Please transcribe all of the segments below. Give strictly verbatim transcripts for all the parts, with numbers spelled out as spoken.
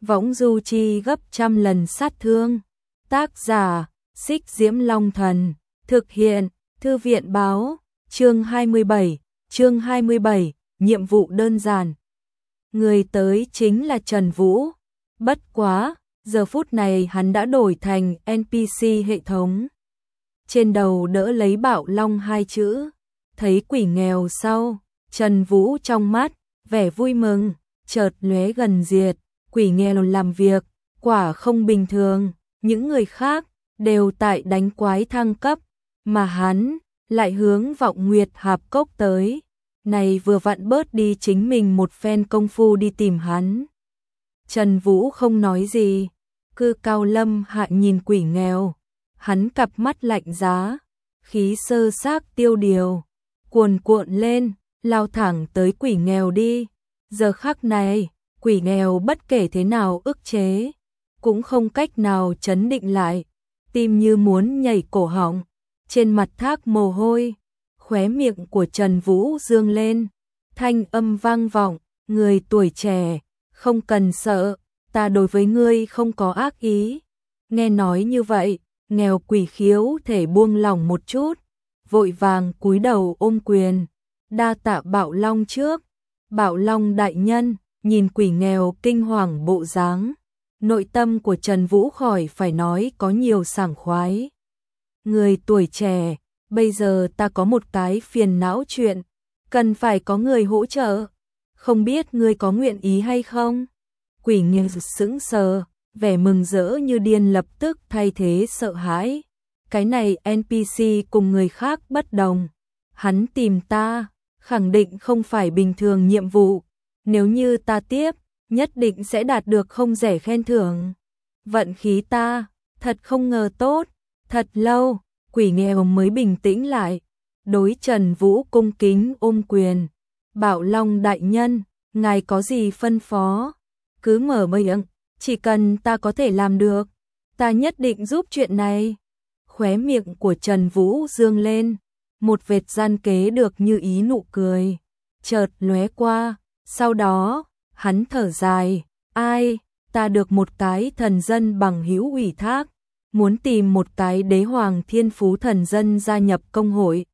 võng du chi gấp trăm lần sát thương. Tác giả, Xích Diễm Long Thần, thực hiện, Thư viện Báo, chương hai mươi bảy, chương hai mươi bảy, nhiệm vụ đơn giản. Người tới chính là Trần Vũ, bất quá, giờ phút này hắn đã đổi thành en pê xê hệ thống. Trên đầu đỡ lấy Bạo Long hai chữ, thấy quỷ nghèo sau, Trần Vũ trong mắt, vẻ vui mừng, chợt lóe gần diệt, quỷ nghèo làm việc, quả không bình thường, những người khác đều tại đánh quái thăng cấp, mà hắn lại hướng Vọng Nguyệt Hạp Cốc tới, này vừa vặn bớt đi chính mình một phen công phu đi tìm hắn. Trần Vũ không nói gì, cứ cao lâm hạ nhìn quỷ nghèo, hắn cặp mắt lạnh giá, khí sơ xác tiêu điều, cuồn cuộn lên, lao thẳng tới quỷ nghèo đi. Giờ khắc này, quỷ nghèo bất kể thế nào ức chế, cũng không cách nào trấn định lại, tim như muốn nhảy cổ họng, trên mặt thác mồ hôi, khóe miệng của Trần Vũ dương lên, thanh âm vang vọng, người tuổi trẻ, không cần sợ, ta đối với ngươi không có ác ý. Nghe nói như vậy, nghèo quỷ khiếu thể buông lỏng một chút, vội vàng cúi đầu ôm quyền, đa tạ Bạo Long trước. Bạo Long đại nhân, nhìn quỷ nghèo kinh hoàng bộ dáng, nội tâm của Trần Vũ khỏi phải nói có nhiều sảng khoái. Người tuổi trẻ, bây giờ ta có một cái phiền não chuyện, cần phải có người hỗ trợ, không biết ngươi có nguyện ý hay không? Quỷ nghèo sững sờ, vẻ mừng rỡ như điên lập tức thay thế sợ hãi. Cái này en pê xê cùng người khác bất đồng, hắn tìm ta, khẳng định không phải bình thường nhiệm vụ, nếu như ta tiếp, nhất định sẽ đạt được không rẻ khen thưởng. Vận khí ta, thật không ngờ tốt, thật lâu, quỷ nghèo mới bình tĩnh lại, đối Trần Vũ cung kính ôm quyền. Bạo Long đại nhân, ngài có gì phân phó? Cứ mở miệng, chỉ cần ta có thể làm được, ta nhất định giúp chuyện này. Khóe miệng của Trần Vũ dương lên, một vệt gian kế được như ý nụ cười, chợt lóe qua, sau đó, hắn thở dài, ai, ta được một cái thần dân bằng hữu ủy thác, muốn tìm một cái đế hoàng thiên phú thần dân gia nhập công hội.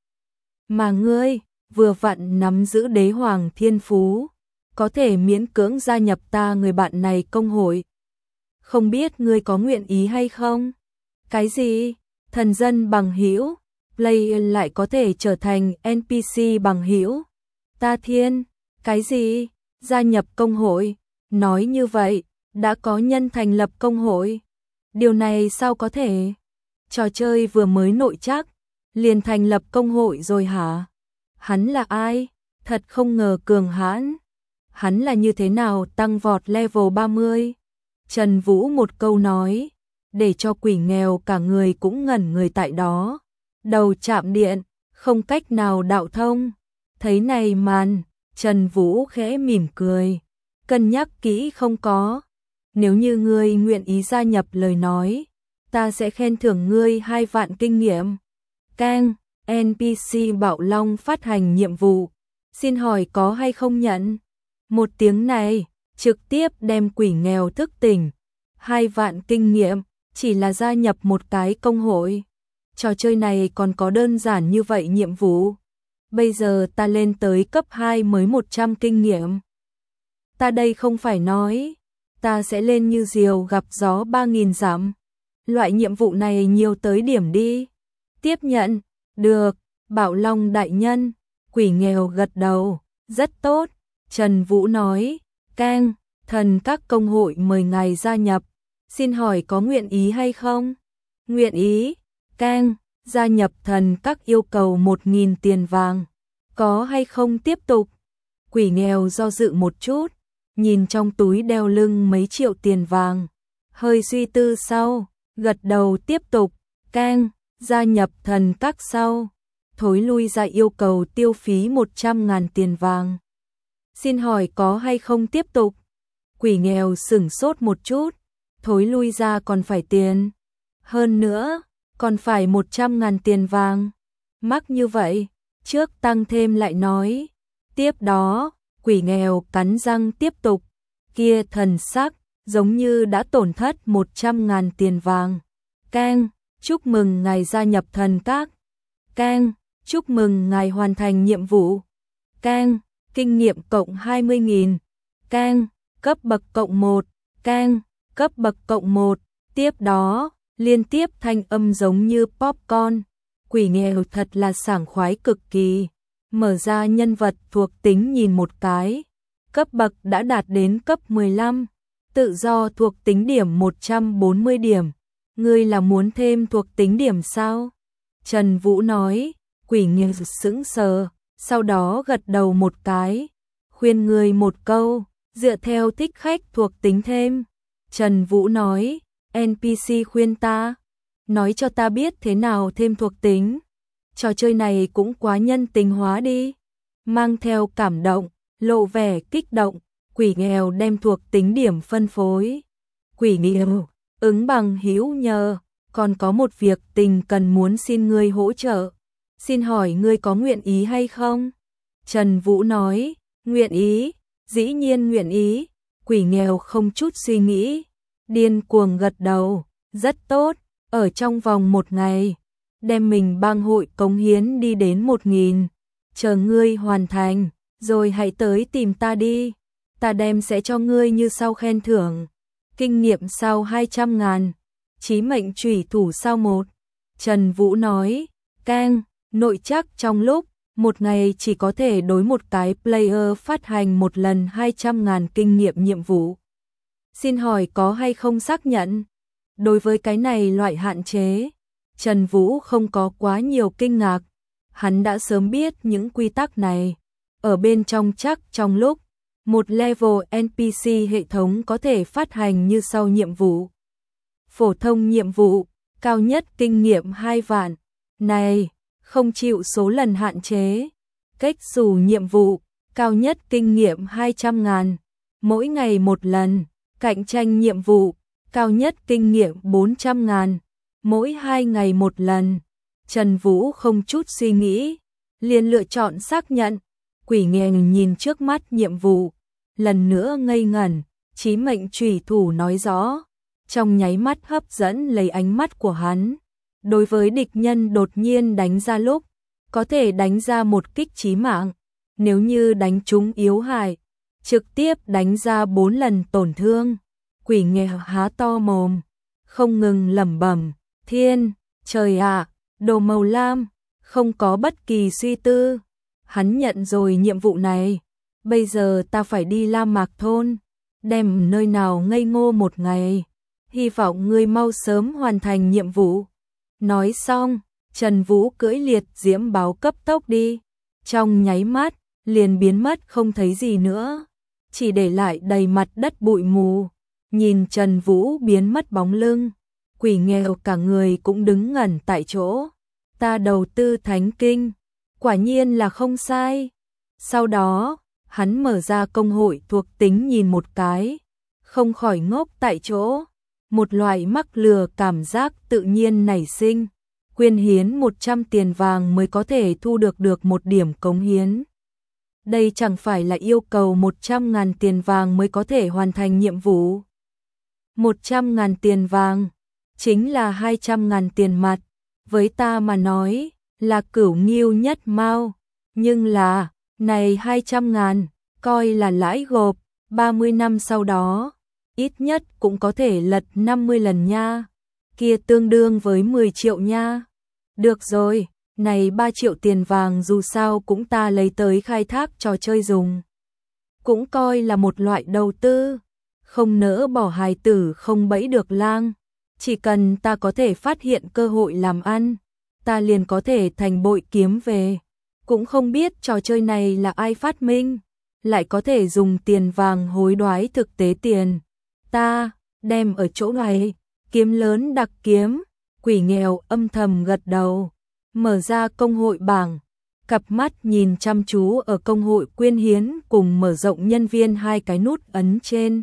Mà ngươi, vừa vặn nắm giữ đế hoàng thiên phú, có thể miễn cưỡng gia nhập ta người bạn này công hội. Không biết ngươi có nguyện ý hay không? Cái gì? Thần dân bằng hữu? Play lại có thể trở thành en pê xê bằng hữu? Ta thiên, cái gì? Gia nhập công hội? Nói như vậy, đã có nhân thành lập công hội? Điều này sao có thể? Trò chơi vừa mới nội chắc, liền thành lập công hội rồi hả? Hắn là ai? Thật không ngờ cường hãn. Hắn là như thế nào tăng vọt level ba mươi? Trần Vũ một câu nói, để cho quỷ nghèo cả người cũng ngẩn người tại đó. Đầu chạm điện, không cách nào đạo thông. Thấy này màn, Trần Vũ khẽ mỉm cười, cân nhắc kỹ không có. Nếu như ngươi nguyện ý gia nhập lời nói, ta sẽ khen thưởng ngươi hai vạn kinh nghiệm. Cang, en pê xê Bạo Long phát hành nhiệm vụ, xin hỏi có hay không nhận? Một tiếng này, trực tiếp đem quỷ nghèo thức tỉnh. Hai vạn kinh nghiệm, chỉ là gia nhập một cái công hội. Trò chơi này còn có đơn giản như vậy nhiệm vụ. Bây giờ ta lên tới cấp hai mới một trăm kinh nghiệm. Ta đây không phải nói, ta sẽ lên như diều gặp gió ba nghìn dặm. Loại nhiệm vụ này nhiều tới điểm đi. Tiếp nhận, được, Bạo Long đại nhân. Quỷ nghèo gật đầu, rất tốt. Trần Vũ nói, Cang, thần các công hội mời ngài gia nhập. Xin hỏi có nguyện ý hay không? Nguyện ý. Cang, gia nhập thần các yêu cầu một nghìn tiền vàng. Có hay không tiếp tục? Quỷ nghèo do dự một chút, nhìn trong túi đeo lưng mấy triệu tiền vàng. Hơi suy tư sau, gật đầu tiếp tục. Cang, gia nhập thần các sau. Thối lui ra yêu cầu tiêu phí một trăm ngàn tiền vàng. Xin hỏi có hay không tiếp tục? Quỷ nghèo sửng sốt một chút, thối lui ra còn phải tiền. Hơn nữa, còn phải một trăm ngàn tiền vàng. Mắc như vậy, trước tăng thêm lại nói. Tiếp đó, quỷ nghèo cắn răng tiếp tục, kia thần sắc, giống như đã tổn thất một trăm ngàn tiền vàng. Keng, chúc mừng ngài gia nhập thần các. Keng, chúc mừng ngài hoàn thành nhiệm vụ. Keng, kinh nghiệm cộng hai mươi nghìn. Keng, cấp bậc cộng một. Keng, cấp bậc cộng một. Tiếp đó, liên tiếp thanh âm giống như popcorn. Quỷ nghèo thật là sảng khoái cực kỳ. Mở ra nhân vật thuộc tính nhìn một cái. Cấp bậc đã đạt đến cấp mười lăm. Tự do thuộc tính điểm một trăm bốn mươi điểm. Ngươi là muốn thêm thuộc tính điểm sao? Trần Vũ nói. Quỷ nghèo sững sờ, sau đó gật đầu một cái. Khuyên ngươi một câu, dựa theo thích khách thuộc tính thêm. Trần Vũ nói. en pê xê khuyên ta. Nói cho ta biết thế nào thêm thuộc tính. Trò chơi này cũng quá nhân tính hóa đi. Mang theo cảm động, lộ vẻ kích động, quỷ nghèo đem thuộc tính điểm phân phối. Quỷ nghèo, ứng bằng hữu nhờ, còn có một việc tình cần muốn xin ngươi hỗ trợ. Xin hỏi ngươi có nguyện ý hay không? Trần Vũ nói, nguyện ý, dĩ nhiên nguyện ý. Quỷ nghèo không chút suy nghĩ, điên cuồng gật đầu, rất tốt, ở trong vòng một ngày, đem mình bang hội cống hiến đi đến một nghìn. Chờ ngươi hoàn thành, rồi hãy tới tìm ta đi. Ta đem sẽ cho ngươi như sau khen thưởng. Kinh nghiệm sau hai trăm ngàn. Chí mệnh chủy thủ sau một. Trần Vũ nói. Keng, nội trắc trong lúc một ngày chỉ có thể đối một cái player phát hành một lần hai trăm ngàn kinh nghiệm nhiệm vụ. Xin hỏi có hay không xác nhận? Đối với cái này loại hạn chế, Trần Vũ không có quá nhiều kinh ngạc. Hắn đã sớm biết những quy tắc này. Ở bên trong chắc trong lúc một level en pê xê hệ thống có thể phát hành như sau nhiệm vụ. Phổ thông nhiệm vụ, cao nhất kinh nghiệm hai vạn. Này, không chịu số lần hạn chế. Cách xù nhiệm vụ, cao nhất kinh nghiệm hai trăm ngàn. Mỗi ngày một lần. Cạnh tranh nhiệm vụ, cao nhất kinh nghiệm bốn trăm ngàn. Mỗi hai ngày một lần. Trần Vũ không chút suy nghĩ, liền lựa chọn xác nhận. Quỷ nghèo nhìn trước mắt nhiệm vụ, lần nữa ngây ngẩn. Chí mệnh chủy thủ nói rõ, trong nháy mắt hấp dẫn lấy ánh mắt của hắn. Đối với địch nhân đột nhiên đánh ra lúc, có thể đánh ra một kích chí mạng. Nếu như đánh trúng yếu hại, trực tiếp đánh ra bốn lần tổn thương. Quỷ nghèo há to mồm, không ngừng lẩm bẩm, thiên, trời ạ, à, đồ màu lam, không có bất kỳ suy tư. Hắn nhận rồi nhiệm vụ này, bây giờ ta phải đi La Mạc thôn, đem nơi nào ngây ngô một ngày, hy vọng ngươi mau sớm hoàn thành nhiệm vụ. Nói xong, Trần Vũ cưỡi liệt diễm báo cấp tốc đi, trong nháy mắt, liền biến mất không thấy gì nữa, chỉ để lại đầy mặt đất bụi mù. Nhìn Trần Vũ biến mất bóng lưng, quỷ nghèo cả người cũng đứng ngẩn tại chỗ. Ta đầu tư thánh kinh, quả nhiên là không sai. Sau đó, hắn mở ra công hội thuộc tính nhìn một cái, không khỏi ngốc tại chỗ. Một loại mắc lừa cảm giác tự nhiên nảy sinh. Quyên hiến một trăm tiền vàng mới có thể thu được được một điểm cống hiến. Đây chẳng phải là yêu cầu một trăm ngàn tiền vàng mới có thể hoàn thành nhiệm vụ. một trăm ngàn tiền vàng, chính là hai trăm ngàn tiền mặt. Với ta mà nói, là cửu nghiêu nhất mao. Nhưng là, này hai trăm ngàn, coi là lãi gộp, ba mươi năm sau đó, ít nhất cũng có thể lật năm mươi lần nha. Kia tương đương với mười triệu nha. Được rồi, này ba triệu tiền vàng dù sao cũng ta lấy tới khai thác trò chơi dùng. Cũng coi là một loại đầu tư. Không nỡ bỏ hài tử không bẫy được lang. Chỉ cần ta có thể phát hiện cơ hội làm ăn, ta liền có thể thành bội kiếm về. Cũng không biết trò chơi này là ai phát minh, lại có thể dùng tiền vàng hối đoái thực tế tiền. Ta, đem ở chỗ này, kiếm lớn đặc kiếm. Quỷ nghèo âm thầm gật đầu, mở ra công hội bảng, cặp mắt nhìn chăm chú ở công hội quyên hiến cùng mở rộng nhân viên hai cái nút ấn trên.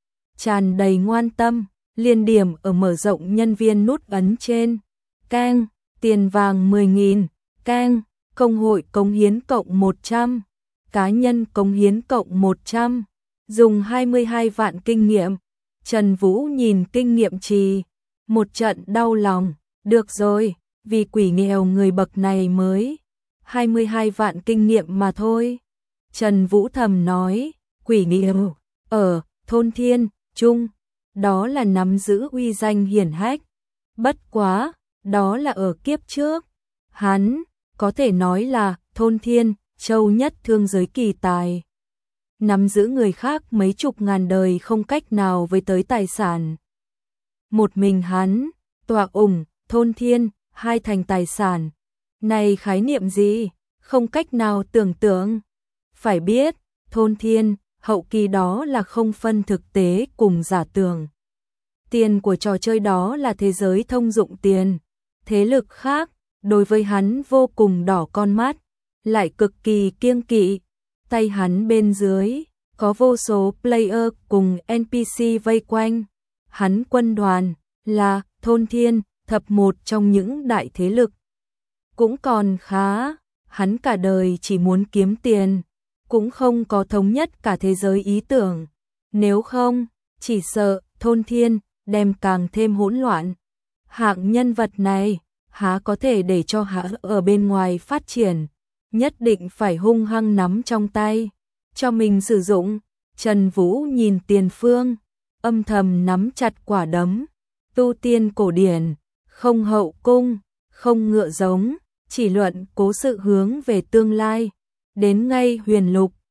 Tràn đầy ngoan tâm, liên điểm ở mở rộng nhân viên nút ấn trên. Keng, tiền vàng mười nghìn, keng, công hội cống hiến cộng một trăm, cá nhân cống hiến cộng một trăm, dùng hai mươi hai vạn kinh nghiệm. Trần Vũ nhìn kinh nghiệm trì, một trận đau lòng, được rồi, vì quỷ nghèo người bậc này mới hai mươi hai vạn kinh nghiệm mà thôi. Trần Vũ thầm nói, quỷ nghèo ở thôn Thiên Trung, đó là nắm giữ uy danh hiển hách. Bất quá, đó là ở kiếp trước. Hắn có thể nói là thôn Thiên Châu nhất thương giới kỳ tài. Nắm giữ người khác mấy chục ngàn đời không cách nào với tới tài sản. Một mình hắn, tọa ủng, thôn Thiên, hai thành tài sản. Này khái niệm gì? Không cách nào tưởng tượng. Phải biết, thôn Thiên, hậu kỳ đó là không phân thực tế cùng giả tưởng. Tiền của trò chơi đó là thế giới thông dụng tiền. Thế lực khác, đối với hắn vô cùng đỏ con mắt, lại cực kỳ kiêng kỵ. Tay hắn bên dưới, có vô số player cùng en pê xê vây quanh. Hắn quân đoàn, là thôn Thiên, thập một trong những đại thế lực. Cũng còn khá, hắn cả đời chỉ muốn kiếm tiền, cũng không có thống nhất cả thế giới ý tưởng. Nếu không, chỉ sợ thôn Thiên đem càng thêm hỗn loạn. Hạng nhân vật này, há có thể để cho hã ở bên ngoài phát triển, nhất định phải hung hăng nắm trong tay, cho mình sử dụng. Trần Vũ nhìn tiền phương, âm thầm nắm chặt quả đấm. Tu tiên cổ điển, không hậu cung, không ngựa giống, chỉ luận cố sự hướng về tương lai. Đến ngay huyền lục,